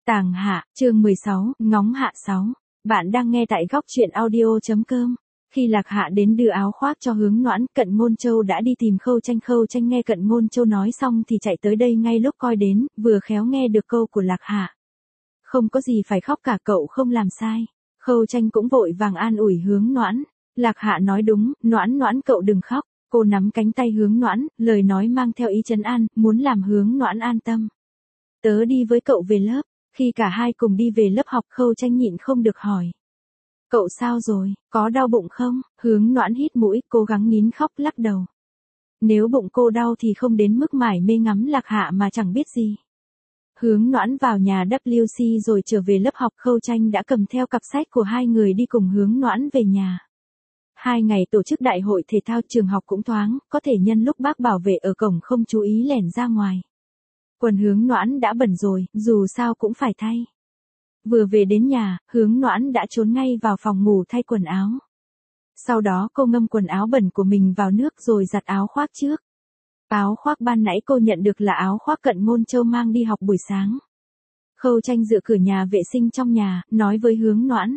Tàng Hạ, chương 16, Ngóng Hạ 6. Bạn đang nghe tại góc truyện audio.com. Khi Lạc Hạ đến đưa áo khoác cho Hướng Noãn, Cận Ngôn Châu đã đi tìm Khâu Tranh nghe Cận Ngôn Châu nói xong thì chạy tới đây ngay lúc coi đến, vừa khéo nghe được câu của Lạc Hạ. Không có gì phải khóc cả, cậu không làm sai. Khâu Tranh cũng vội vàng an ủi Hướng Noãn. Lạc Hạ nói đúng, Noãn cậu đừng khóc. Cô nắm cánh tay Hướng Noãn, lời nói mang theo ý trấn an, muốn làm Hướng Noãn an tâm. Tớ đi với cậu về lớp. Khi cả hai cùng đi về lớp học, Khâu Tranh nhịn không được hỏi. Cậu sao rồi, có đau bụng không? Hướng Noãn hít mũi, cố gắng nín khóc lắc đầu. Nếu bụng cô đau thì không đến mức mải mê ngắm Lạc Hạ mà chẳng biết gì. Hướng Noãn vào nhà WC rồi trở về lớp học, Khâu Tranh đã cầm theo cặp sách của hai người đi cùng Hướng Noãn về nhà. 2 ngày tổ chức đại hội thể thao, trường học cũng thoáng, có thể nhân lúc bác bảo vệ ở cổng không chú ý lẻn ra ngoài. Quần Hướng Noãn đã bẩn rồi, dù sao cũng phải thay. Vừa về đến nhà, Hướng Noãn đã trốn ngay vào phòng ngủ thay quần áo. Sau đó cô ngâm quần áo bẩn của mình vào nước rồi giặt áo khoác trước. Áo khoác ban nãy cô nhận được là áo khoác Cận Ngôn Châu mang đi học buổi sáng. Khâu Tranh dựa cửa nhà vệ sinh trong nhà, nói với Hướng Noãn.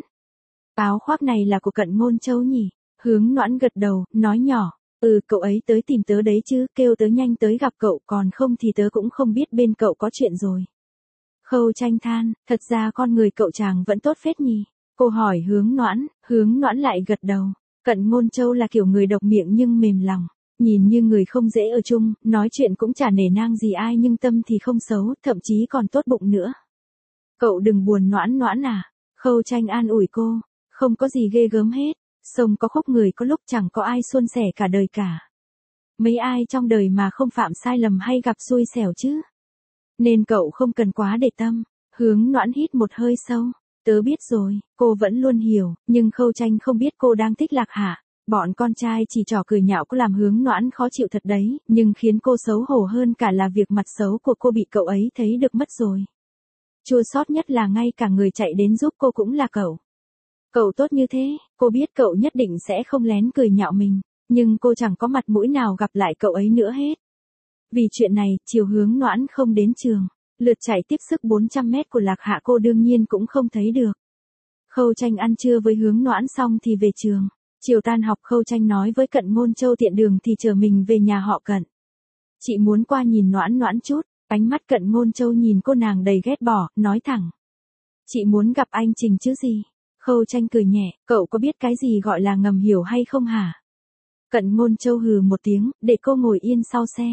Áo khoác này là của Cận Ngôn Châu nhỉ? Hướng Noãn gật đầu, nói nhỏ. Cậu ấy tới tìm tớ đấy chứ, kêu tớ nhanh tới gặp cậu, còn không thì tớ cũng không biết bên cậu có chuyện rồi. Khâu Tranh than, thật ra con người cậu chàng vẫn tốt phết nhỉ. Cô hỏi Hướng Noãn lại gật đầu. Cận Ngôn Châu là kiểu người độc miệng nhưng mềm lòng. Nhìn như người không dễ ở chung, nói chuyện cũng chả nể nang gì ai nhưng tâm thì không xấu, thậm chí còn tốt bụng nữa. Cậu đừng buồn Noãn à. Khâu Tranh an ủi cô, không có gì ghê gớm hết. Sông có khúc người có lúc chẳng có ai suôn sẻ cả đời cả. Mấy ai trong đời mà không phạm sai lầm hay gặp xui xẻo chứ. Nên cậu không cần quá để tâm. Hướng Noãn hít một hơi sâu. Tớ biết rồi, cô vẫn luôn hiểu, nhưng Khâu Tranh không biết cô đang thích Lạc Hạ. Bọn con trai chỉ trò cười nhạo cô làm Hướng Noãn khó chịu thật đấy, nhưng khiến cô xấu hổ hơn cả là việc mặt xấu của cô bị cậu ấy thấy được mất rồi. Chua xót nhất là ngay cả người chạy đến giúp cô cũng là cậu. Cậu tốt như thế, cô biết cậu nhất định sẽ không lén cười nhạo mình, nhưng cô chẳng có mặt mũi nào gặp lại cậu ấy nữa hết. Vì chuyện này, chiều Hướng Noãn không đến trường, lượt chạy tiếp sức 400 mét của Lạc Hạ cô đương nhiên cũng không thấy được. Khâu Tranh ăn trưa với Hướng Noãn xong thì về trường. Chiều tan học, Khâu Tranh nói với Cận Ngôn Châu tiện đường thì chờ mình về nhà họ Cận. Chị muốn qua nhìn Noãn chút, ánh mắt Cận Ngôn Châu nhìn cô nàng đầy ghét bỏ, nói thẳng. Chị muốn gặp anh Trình chứ gì? Khâu Tranh cười nhẹ, cậu có biết cái gì gọi là ngầm hiểu hay không hả? Cận Ngôn Châu hừ một tiếng, để cô ngồi yên sau xe.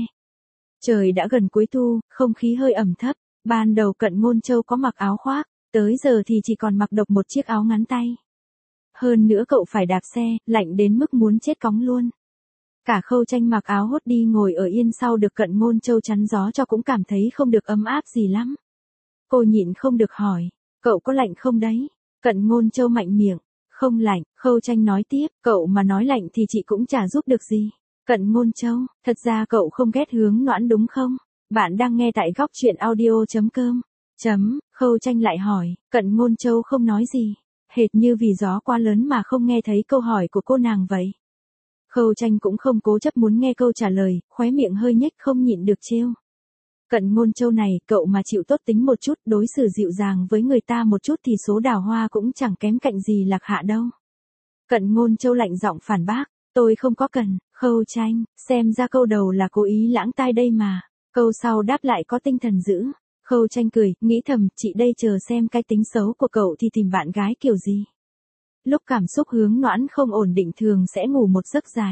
Trời đã gần cuối thu, không khí hơi ẩm thấp, ban đầu Cận Ngôn Châu có mặc áo khoác, tới giờ thì chỉ còn mặc độc một chiếc áo ngắn tay. Hơn nữa cậu phải đạp xe, lạnh đến mức muốn chết cóng luôn. Cả Khâu Tranh mặc áo hốt đi ngồi ở yên sau được Cận Ngôn Châu chắn gió cho cũng cảm thấy không được ấm áp gì lắm. Cô nhịn không được hỏi, cậu có lạnh không đấy? Cận Ngôn Châu mạnh miệng, không lạnh. Khâu Tranh nói tiếp, cậu mà nói lạnh thì chị cũng chả giúp được gì. Cận Ngôn Châu, thật ra cậu không ghét Hướng Noãn đúng không? Bạn đang nghe tại góc truyện audio.com. Khâu Tranh lại hỏi, Cận Ngôn Châu không nói gì, hệt như vì gió quá lớn mà không nghe thấy câu hỏi của cô nàng vậy. Khâu Tranh cũng không cố chấp muốn nghe câu trả lời, khóe miệng hơi nhếch không nhịn được trêu. Cận Ngôn Châu này, cậu mà chịu tốt tính một chút, đối xử dịu dàng với người ta một chút thì số đào hoa cũng chẳng kém cạnh gì Lạc Hạ đâu. Cận Ngôn Châu lạnh giọng phản bác, tôi không có cần. Khâu Tranh, xem ra câu đầu là cố ý lãng tai đây mà. Câu sau đáp lại có tinh thần dữ. Khâu Tranh cười, nghĩ thầm, chị đây chờ xem cái tính xấu của cậu thì tìm bạn gái kiểu gì. Lúc cảm xúc Hướng Noãn không ổn định thường sẽ ngủ một giấc dài.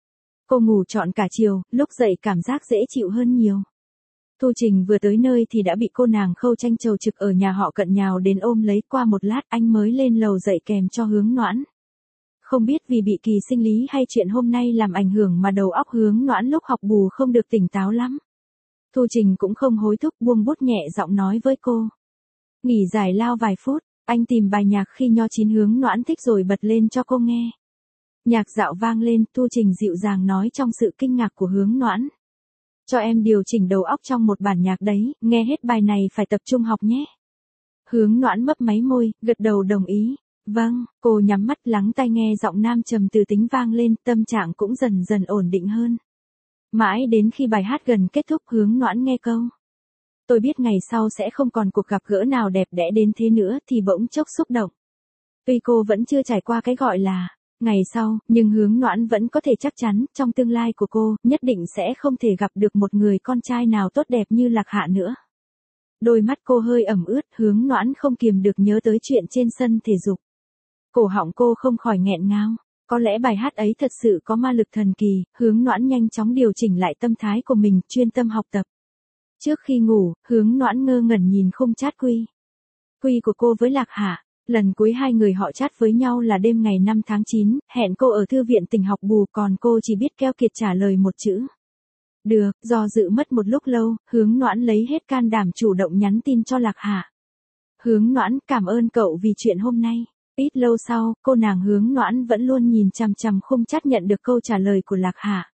Cô ngủ trọn cả chiều, lúc dậy cảm giác dễ chịu hơn nhiều. Thu Trình vừa tới nơi thì đã bị cô nàng Khâu Tranh chầu trực ở nhà họ Cận nhào đến ôm lấy, qua một lát anh mới lên lầu dậy kèm cho Hướng Noãn. Không biết vì bị kỳ sinh lý hay chuyện hôm nay làm ảnh hưởng mà đầu óc Hướng Noãn lúc học bù không được tỉnh táo lắm. Thu Trình cũng không hối thúc, buông bút nhẹ giọng nói với cô. Nghỉ giải lao vài phút, anh tìm bài nhạc khi nho chín Hướng Noãn thích rồi bật lên cho cô nghe. Nhạc dạo vang lên, Thu Trình dịu dàng nói trong sự kinh ngạc của Hướng Noãn. Cho em điều chỉnh đầu óc trong một bản nhạc đấy, nghe hết bài này phải tập trung học nhé. Hướng Noãn mấp máy môi, gật đầu đồng ý. Vâng, cô nhắm mắt lắng tai nghe giọng nam trầm từ tính vang lên, tâm trạng cũng dần dần ổn định hơn. Mãi đến khi bài hát gần kết thúc Hướng Noãn nghe câu. Tôi biết ngày sau sẽ không còn cuộc gặp gỡ nào đẹp đẽ đến thế nữa thì bỗng chốc xúc động. Tuy cô vẫn chưa trải qua cái gọi là ngày sau, nhưng Hướng Noãn vẫn có thể chắc chắn, trong tương lai của cô, nhất định sẽ không thể gặp được một người con trai nào tốt đẹp như Lạc Hạ nữa. Đôi mắt cô hơi ẩm ướt, Hướng Noãn không kiềm được nhớ tới chuyện trên sân thể dục. Cổ họng cô không khỏi nghẹn ngào. Có lẽ bài hát ấy thật sự có ma lực thần kỳ, Hướng Noãn nhanh chóng điều chỉnh lại tâm thái của mình, chuyên tâm học tập. Trước khi ngủ, Hướng Noãn ngơ ngẩn nhìn khung chat quy. Quy của cô với Lạc Hạ. Lần cuối hai người họ chat với nhau là đêm ngày 5 tháng 9, hẹn cô ở thư viện tỉnh học bù, còn cô chỉ biết keo kiệt trả lời một chữ. Được, do dự mất một lúc lâu, Hướng Noãn lấy hết can đảm chủ động nhắn tin cho Lạc Hạ. Hướng Noãn, cảm ơn cậu vì chuyện hôm nay. Ít lâu sau, cô nàng Hướng Noãn vẫn luôn nhìn chằm chằm khung chat nhận được câu trả lời của Lạc Hạ.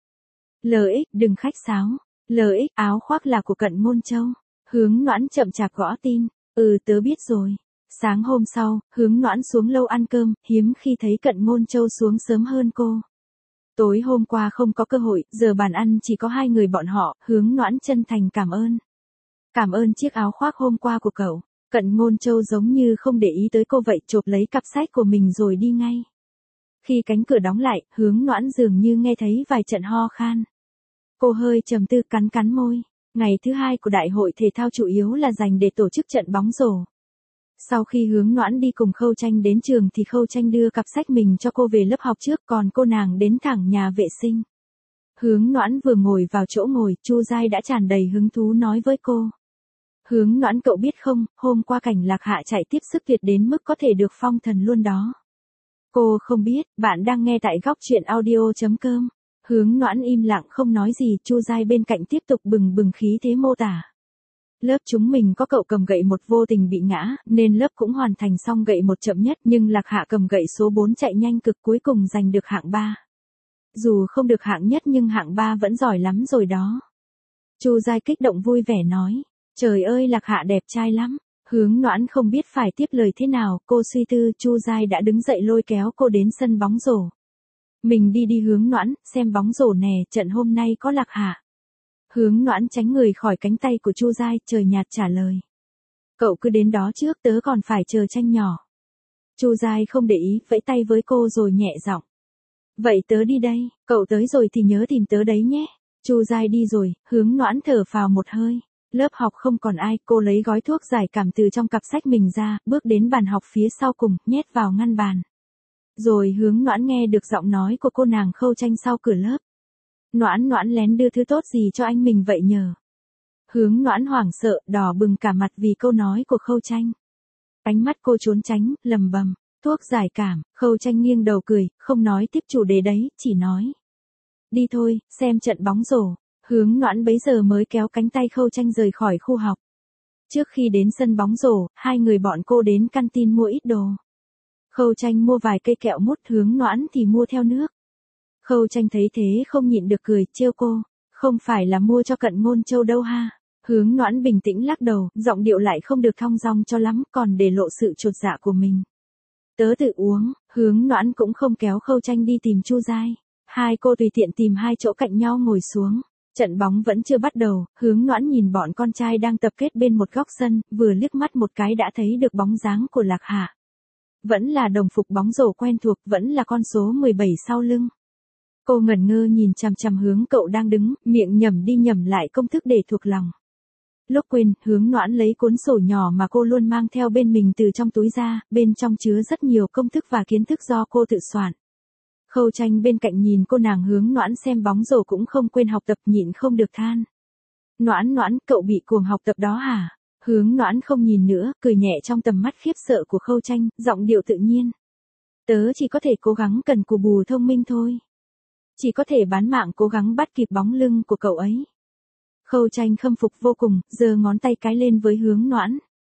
LX, đừng khách sáo. LX, áo khoác là của Cận Ngôn Châu. Hướng Noãn chậm chạp gõ tin. Tớ biết rồi. Sáng hôm sau, Hướng Noãn xuống lâu ăn cơm, hiếm khi thấy Cận Ngôn Châu xuống sớm hơn cô. Tối hôm qua không có cơ hội, giờ bàn ăn chỉ có hai người bọn họ, Hướng Noãn chân thành cảm ơn. Cảm ơn chiếc áo khoác hôm qua của cậu. Cận Ngôn Châu giống như không để ý tới cô vậy, chộp lấy cặp sách của mình rồi đi ngay. Khi cánh cửa đóng lại, Hướng Noãn dường như nghe thấy vài trận ho khan. Cô hơi trầm tư, cắn môi. Ngày thứ hai của đại hội thể thao chủ yếu là dành để tổ chức trận bóng rổ. Sau khi Hướng Noãn đi cùng Khâu Tranh đến trường thì Khâu Tranh đưa cặp sách mình cho cô về lớp học trước, còn cô nàng đến thẳng nhà vệ sinh. Hướng Noãn vừa ngồi vào chỗ ngồi, Chu Giai đã tràn đầy hứng thú nói với cô. Hướng Noãn, cậu biết không, hôm qua Cảnh Lạc Hạ chạy tiếp sức tuyệt đến mức có thể được phong thần luôn đó. Cô không biết, bạn đang nghe tại góc truyện audio.com. Hướng Noãn im lặng không nói gì, Chu Giai bên cạnh tiếp tục bừng bừng khí thế mô tả. Lớp chúng mình có cậu cầm gậy một vô tình bị ngã, nên lớp cũng hoàn thành xong gậy một chậm nhất, nhưng Lạc Hạ cầm gậy số 4 chạy nhanh cực, cuối cùng giành được hạng 3. Dù không được hạng nhất nhưng hạng 3 vẫn giỏi lắm rồi đó. Chu Giai kích động vui vẻ nói. Trời ơi, Lạc Hạ đẹp trai lắm. Hướng Noãn không biết phải tiếp lời thế nào, cô suy tư, Chu Giai đã đứng dậy lôi kéo cô đến sân bóng rổ. Mình đi Hướng Noãn, xem bóng rổ nè, trận hôm nay có Lạc Hạ. Hướng Noãn tránh người khỏi cánh tay của Chu Giai, trời nhạt trả lời. Cậu cứ đến đó trước, tớ còn phải chờ Tranh nhỏ. Chu Giai không để ý, vẫy tay với cô rồi nhẹ giọng. Vậy tớ đi đây, cậu tới rồi thì nhớ tìm tớ đấy nhé. Chu Giai đi rồi, Hướng Noãn thở phào một hơi. Lớp học không còn ai, cô lấy gói thuốc giải cảm từ trong cặp sách mình ra, bước đến bàn học phía sau cùng, nhét vào ngăn bàn. Rồi Hướng Noãn nghe được giọng nói của cô nàng Khâu Tranh sau cửa lớp. Noãn lén đưa thứ tốt gì cho anh mình vậy nhờ? Hướng Noãn hoảng sợ, đỏ bừng cả mặt vì câu nói của Khâu Tranh. Ánh mắt cô trốn tránh, lầm bầm, thuốc giải cảm. Khâu Tranh nghiêng đầu cười, không nói tiếp chủ đề đấy, chỉ nói. Đi thôi, xem trận bóng rổ. Hướng Noãn bấy giờ mới kéo cánh tay Khâu Tranh rời khỏi khu học. Trước khi đến sân bóng rổ, hai người bọn cô đến canteen mua ít đồ. Khâu Tranh mua vài cây kẹo mút, Hướng Noãn thì mua theo nước. Khâu Tranh thấy thế không nhịn được cười, trêu cô. Không phải là mua cho Cận Ngôn Châu đâu ha. Hướng Noãn bình tĩnh lắc đầu, giọng điệu lại không được thong dong cho lắm, còn để lộ sự chột dạ của mình. Tớ tự uống. Hướng Noãn cũng không kéo Khâu Tranh đi tìm Chu Giai. Hai cô tùy tiện tìm hai chỗ cạnh nhau ngồi xuống. Trận bóng vẫn chưa bắt đầu, Hướng Noãn nhìn bọn con trai đang tập kết bên một góc sân, vừa liếc mắt một cái đã thấy được bóng dáng của Lạc Hạ. Vẫn là đồng phục bóng rổ quen thuộc, vẫn là con số 17 sau lưng. Cô ngẩn ngơ nhìn chằm chằm hướng cậu đang đứng, miệng nhẩm đi nhẩm lại công thức để thuộc lòng. Lúc quên, Hướng Noãn lấy cuốn sổ nhỏ mà cô luôn mang theo bên mình từ trong túi ra, bên trong chứa rất nhiều công thức và kiến thức do cô tự soạn. Khâu Tranh bên cạnh nhìn cô nàng Hướng Noãn xem bóng rổ cũng không quên học tập, nhịn không được than. Noãn, cậu bị cuồng học tập đó hả? Hướng Noãn không nhìn nữa, cười nhẹ trong tầm mắt khiếp sợ của Khâu Tranh, giọng điệu tự nhiên. Tớ chỉ có thể cố gắng cần cù bù thông minh thôi. Chỉ có thể bán mạng cố gắng bắt kịp bóng lưng của cậu ấy. Khâu Tranh khâm phục vô cùng, giơ ngón tay cái lên với Hướng Noãn.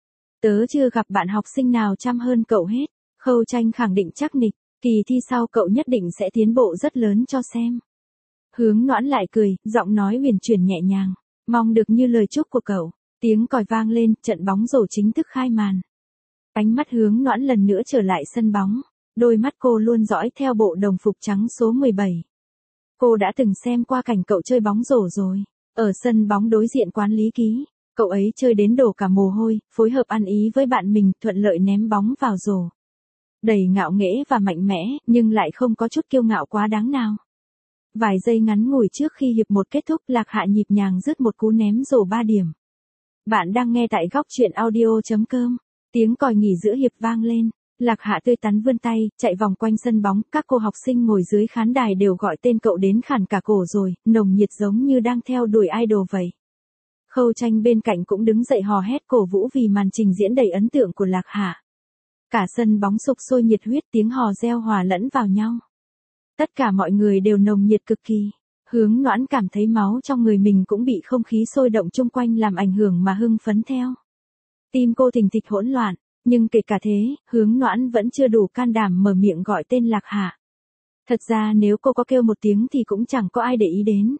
Tớ chưa gặp bạn học sinh nào chăm hơn cậu hết. Khâu Tranh khẳng định chắc nịch. Kỳ thi sau cậu nhất định sẽ tiến bộ rất lớn cho xem. Hướng Noãn lại cười, giọng nói huyền chuyển nhẹ nhàng. Mong được như lời chúc của cậu. Tiếng còi vang lên, trận bóng rổ chính thức khai màn. Ánh mắt Hướng Noãn lần nữa trở lại sân bóng. Đôi mắt cô luôn dõi theo bộ đồng phục trắng số 17. Cô đã từng xem qua cảnh cậu chơi bóng rổ rồi. Ở sân bóng đối diện quán Lý Ký. Cậu ấy chơi đến đổ cả mồ hôi, phối hợp ăn ý với bạn mình, thuận lợi ném bóng vào rổ. Đầy ngạo nghễ và mạnh mẽ, nhưng lại không có chút kiêu ngạo quá đáng nào. Vài giây ngắn ngủi trước khi hiệp 1 kết thúc, Lạc Hạ nhịp nhàng dứt một cú ném rổ 3 điểm. Bạn đang nghe tại góc chuyện audio.com. Tiếng còi nghỉ giữa hiệp vang lên. Lạc Hạ tươi tắn vươn tay, chạy vòng quanh sân bóng, các cô học sinh ngồi dưới khán đài đều gọi tên cậu đến khản cả cổ rồi, nồng nhiệt giống như đang theo đuổi idol vậy. Khâu Tranh bên cạnh cũng đứng dậy hò hét cổ vũ vì màn trình diễn đầy ấn tượng của Lạc Hạ. Cả sân bóng sục sôi nhiệt huyết, tiếng hò reo hòa lẫn vào nhau. Tất cả mọi người đều nồng nhiệt cực kỳ. Hướng Noãn cảm thấy máu trong người mình cũng bị không khí sôi động chung quanh làm ảnh hưởng mà hưng phấn theo. Tim cô thình thịch hỗn loạn, nhưng kể cả thế, Hướng Noãn vẫn chưa đủ can đảm mở miệng gọi tên Lạc Hạ. Thật ra nếu cô có kêu một tiếng thì cũng chẳng có ai để ý đến.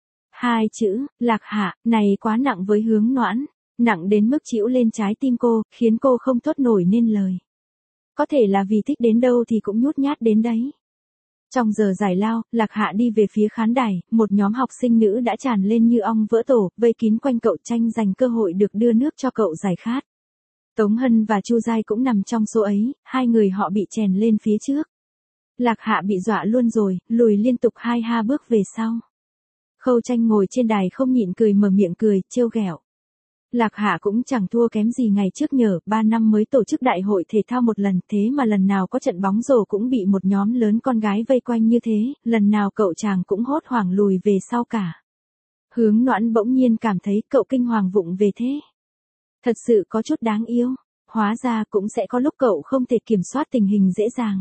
Hai chữ, Lạc Hạ, này quá nặng với Hướng Noãn, nặng đến mức chịu lên trái tim cô, khiến cô không thốt nổi nên lời. Có thể là vì thích đến đâu thì cũng nhút nhát đến đấy. Trong giờ giải lao, Lạc Hạ đi về phía khán đài, một nhóm học sinh nữ đã tràn lên như ong vỡ tổ, vây kín quanh cậu, tranh giành cơ hội được đưa nước cho cậu giải khát. Tống Hân và Chu Giai cũng nằm trong số ấy, hai người họ bị chèn lên phía trước. Lạc Hạ bị dọa luôn rồi, lùi liên tục 2 bước về sau. Khâu Tranh ngồi trên đài không nhịn cười, mở miệng cười, trêu ghẹo. Lạc Hạ cũng chẳng thua kém gì ngày trước, nhờ 3 năm mới tổ chức đại hội thể thao một lần, thế mà lần nào có trận bóng rổ cũng bị một nhóm lớn con gái vây quanh như thế, lần nào cậu chàng cũng hốt hoảng lùi về sau cả. Hướng Noãn bỗng nhiên cảm thấy cậu kinh hoàng vụng về thế. Thật sự có chút đáng yêu, hóa ra cũng sẽ có lúc cậu không thể kiểm soát tình hình dễ dàng.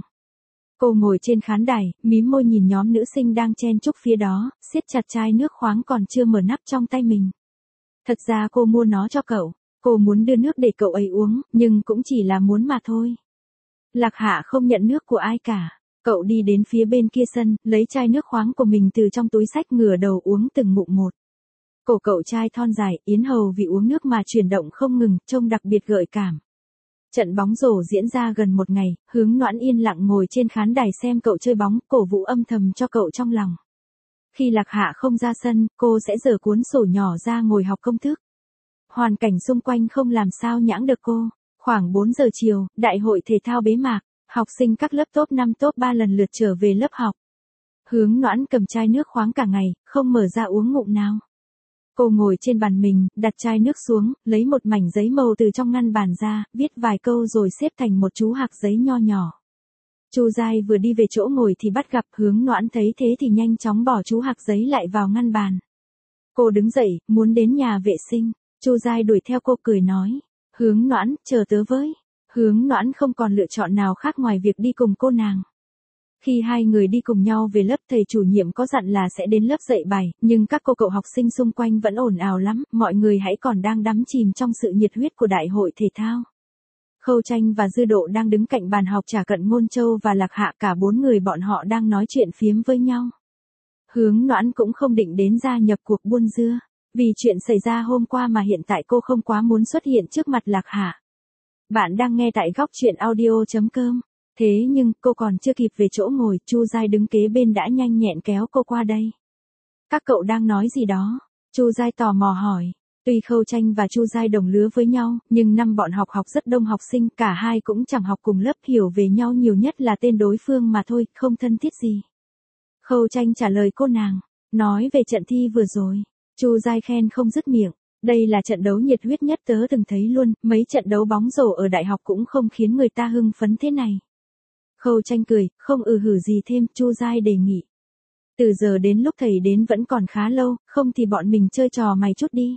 Cô ngồi trên khán đài, mím môi nhìn nhóm nữ sinh đang chen chúc phía đó, siết chặt chai nước khoáng còn chưa mở nắp trong tay mình. Thật ra cô mua nó cho cậu, cô muốn đưa nước để cậu ấy uống, nhưng cũng chỉ là muốn mà thôi. Lạc Hạ không nhận nước của ai cả, cậu đi đến phía bên kia sân, lấy chai nước khoáng của mình từ trong túi xách, ngửa đầu uống từng ngụm một. Cổ cậu trai thon dài, yến hầu vì uống nước mà chuyển động không ngừng, trông đặc biệt gợi cảm. Trận bóng rổ diễn ra gần một ngày, Hướng Noãn yên lặng ngồi trên khán đài xem cậu chơi bóng, cổ vũ âm thầm cho cậu trong lòng. Khi Lạc Hạ không ra sân, cô sẽ giở cuốn sổ nhỏ ra ngồi học công thức. Hoàn cảnh xung quanh không làm sao nhãng được cô. Khoảng 4 giờ chiều, đại hội thể thao bế mạc, học sinh các lớp top 5 top 3 lần lượt trở về lớp học. Hướng Noãn cầm chai nước khoáng cả ngày, không mở ra uống ngụm nào. Cô ngồi trên bàn mình, đặt chai nước xuống, lấy một mảnh giấy màu từ trong ngăn bàn ra, viết vài câu rồi xếp thành một chú hạc giấy nho nhỏ. Chu Giai vừa đi về chỗ ngồi thì bắt gặp. Hướng Noãn thấy thế thì nhanh chóng bỏ chú hạc giấy lại vào ngăn bàn. Cô đứng dậy, muốn đến nhà vệ sinh. Chu Giai đuổi theo cô, cười nói. Hướng Noãn, chờ tớ với. Hướng Noãn không còn lựa chọn nào khác ngoài việc đi cùng cô nàng. Khi hai người đi cùng nhau về lớp, thầy chủ nhiệm có dặn là sẽ đến lớp dạy bài, nhưng các cô cậu học sinh xung quanh vẫn ồn ào lắm, mọi người hãy còn đang đắm chìm trong sự nhiệt huyết của đại hội thể thao. Khâu Tranh và Dư Độ đang đứng cạnh bàn học trà cận Ngôn Châu và Lạc Hạ, cả 4 người bọn họ đang nói chuyện phiếm với nhau. Hướng Noãn cũng không định đến gia nhập cuộc buôn dưa, vì chuyện xảy ra hôm qua mà hiện tại cô không quá muốn xuất hiện trước mặt Lạc Hạ. Bạn đang nghe tại góc chuyện audio.com. Thế nhưng, cô còn chưa kịp về chỗ ngồi, Chu Giai đứng kế bên đã nhanh nhẹn kéo cô qua đây. Các cậu đang nói gì đó? Chu Giai tò mò hỏi. Tuy Khâu Tranh và Chu Giai đồng lứa với nhau, nhưng năm bọn học rất đông học sinh, cả hai cũng chẳng học cùng lớp, hiểu về nhau nhiều nhất là tên đối phương mà thôi, không thân thiết gì. Khâu Tranh trả lời cô nàng, nói về trận thi vừa rồi. Chu Giai khen không dứt miệng. Đây là trận đấu nhiệt huyết nhất tớ từng thấy luôn, mấy trận đấu bóng rổ ở đại học cũng không khiến người ta hưng phấn thế này. Khâu Tranh cười, không hử gì thêm. Chu Giai đề nghị. Từ giờ đến lúc thầy đến vẫn còn khá lâu, không thì bọn mình chơi trò mày chút đi.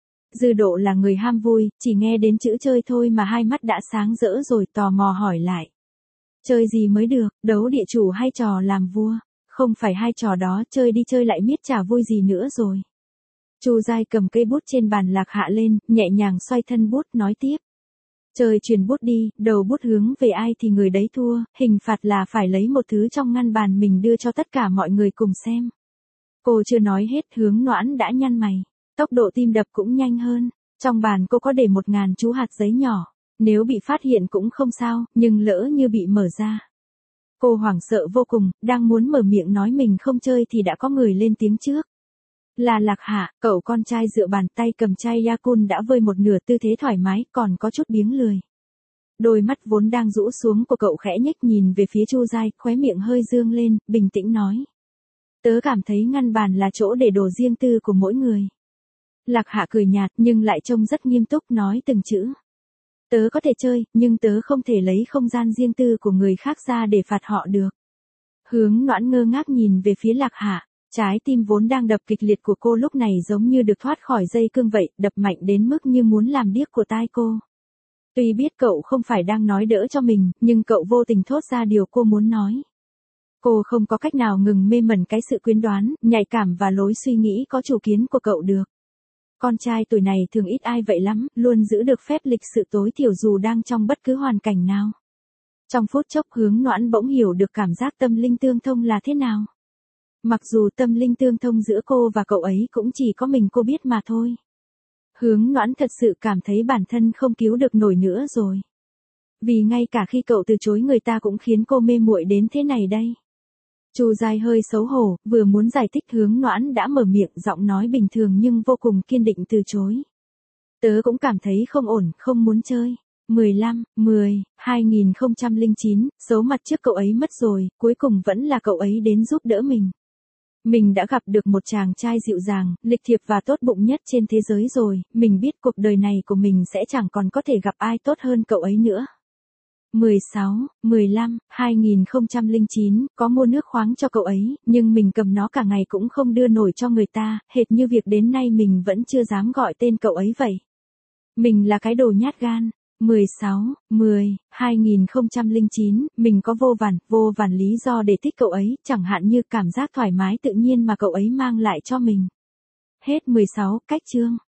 Dư Độ là người ham vui, chỉ nghe đến chữ chơi thôi mà hai mắt đã sáng rỡ rồi, tò mò hỏi lại. Chơi gì mới được, đấu địa chủ hay trò làm vua? Không phải hai trò đó, chơi đi chơi lại miết chả vui gì nữa rồi. Chu Giai cầm cây bút trên bàn Lạc Hạ lên, nhẹ nhàng xoay thân bút, nói tiếp. Chơi chuyền bút đi, đầu bút hướng về ai thì người đấy thua, hình phạt là phải lấy một thứ trong ngăn bàn mình đưa cho tất cả mọi người cùng xem. Cô chưa nói hết, Hướng Noãn đã nhăn mày. Tốc độ tim đập cũng nhanh hơn. Trong bàn cô có để 1000 chú hạt giấy nhỏ. Nếu bị phát hiện cũng không sao, nhưng lỡ như bị mở ra. Cô hoảng sợ vô cùng, đang muốn mở miệng nói mình không chơi thì đã có người lên tiếng trước. Là Lạc Hạ, cậu con trai dựa bàn tay cầm chai Yakult đã vơi một nửa tư thế thoải mái, còn có chút biếng lười. Đôi mắt vốn đang rũ xuống của cậu khẽ nhếch nhìn về phía Chu Giai, khóe miệng hơi dương lên, bình tĩnh nói. Tớ cảm thấy ngăn bàn là chỗ để đồ riêng tư của mỗi người. Lạc Hạ cười nhạt nhưng lại trông rất nghiêm túc nói từng chữ. Tớ có thể chơi, nhưng tớ không thể lấy không gian riêng tư của người khác ra để phạt họ được. Hướng Noãn ngơ ngác nhìn về phía Lạc Hạ, trái tim vốn đang đập kịch liệt của cô lúc này giống như được thoát khỏi dây cương vậy, đập mạnh đến mức như muốn làm điếc của tai cô. Tuy biết cậu không phải đang nói đỡ cho mình, nhưng cậu vô tình thốt ra điều cô muốn nói. Cô không có cách nào ngừng mê mẩn cái sự quyến đoán, nhạy cảm và lối suy nghĩ có chủ kiến của cậu được. Con trai tuổi này thường ít ai vậy lắm, luôn giữ được phép lịch sự tối thiểu dù đang trong bất cứ hoàn cảnh nào. Trong phút chốc Hướng Noãn bỗng hiểu được cảm giác tâm linh tương thông là thế nào. Mặc dù tâm linh tương thông giữa cô và cậu ấy cũng chỉ có mình cô biết mà thôi. Hướng Noãn thật sự cảm thấy bản thân không cứu được nổi nữa rồi. Vì ngay cả khi cậu từ chối người ta cũng khiến cô mê muội đến thế này đây. Chu Giai hơi xấu hổ, vừa muốn giải thích Hướng Noãn đã mở miệng, giọng nói bình thường nhưng vô cùng kiên định từ chối. Tớ cũng cảm thấy không ổn, không muốn chơi. 15/10/2009, xấu mặt trước cậu ấy mất rồi, cuối cùng vẫn là cậu ấy đến giúp đỡ mình. Mình đã gặp được một chàng trai dịu dàng, lịch thiệp và tốt bụng nhất trên thế giới rồi, mình biết cuộc đời này của mình sẽ chẳng còn có thể gặp ai tốt hơn cậu ấy nữa. 16/15/2009, có mua nước khoáng cho cậu ấy, nhưng mình cầm nó cả ngày cũng không đưa nổi cho người ta, hệt như việc đến nay mình vẫn chưa dám gọi tên cậu ấy vậy. Mình là cái đồ nhát gan. 16/10/2009, mình có vô vàn lý do để thích cậu ấy, chẳng hạn như cảm giác thoải mái tự nhiên mà cậu ấy mang lại cho mình. Hết 16, cách chương.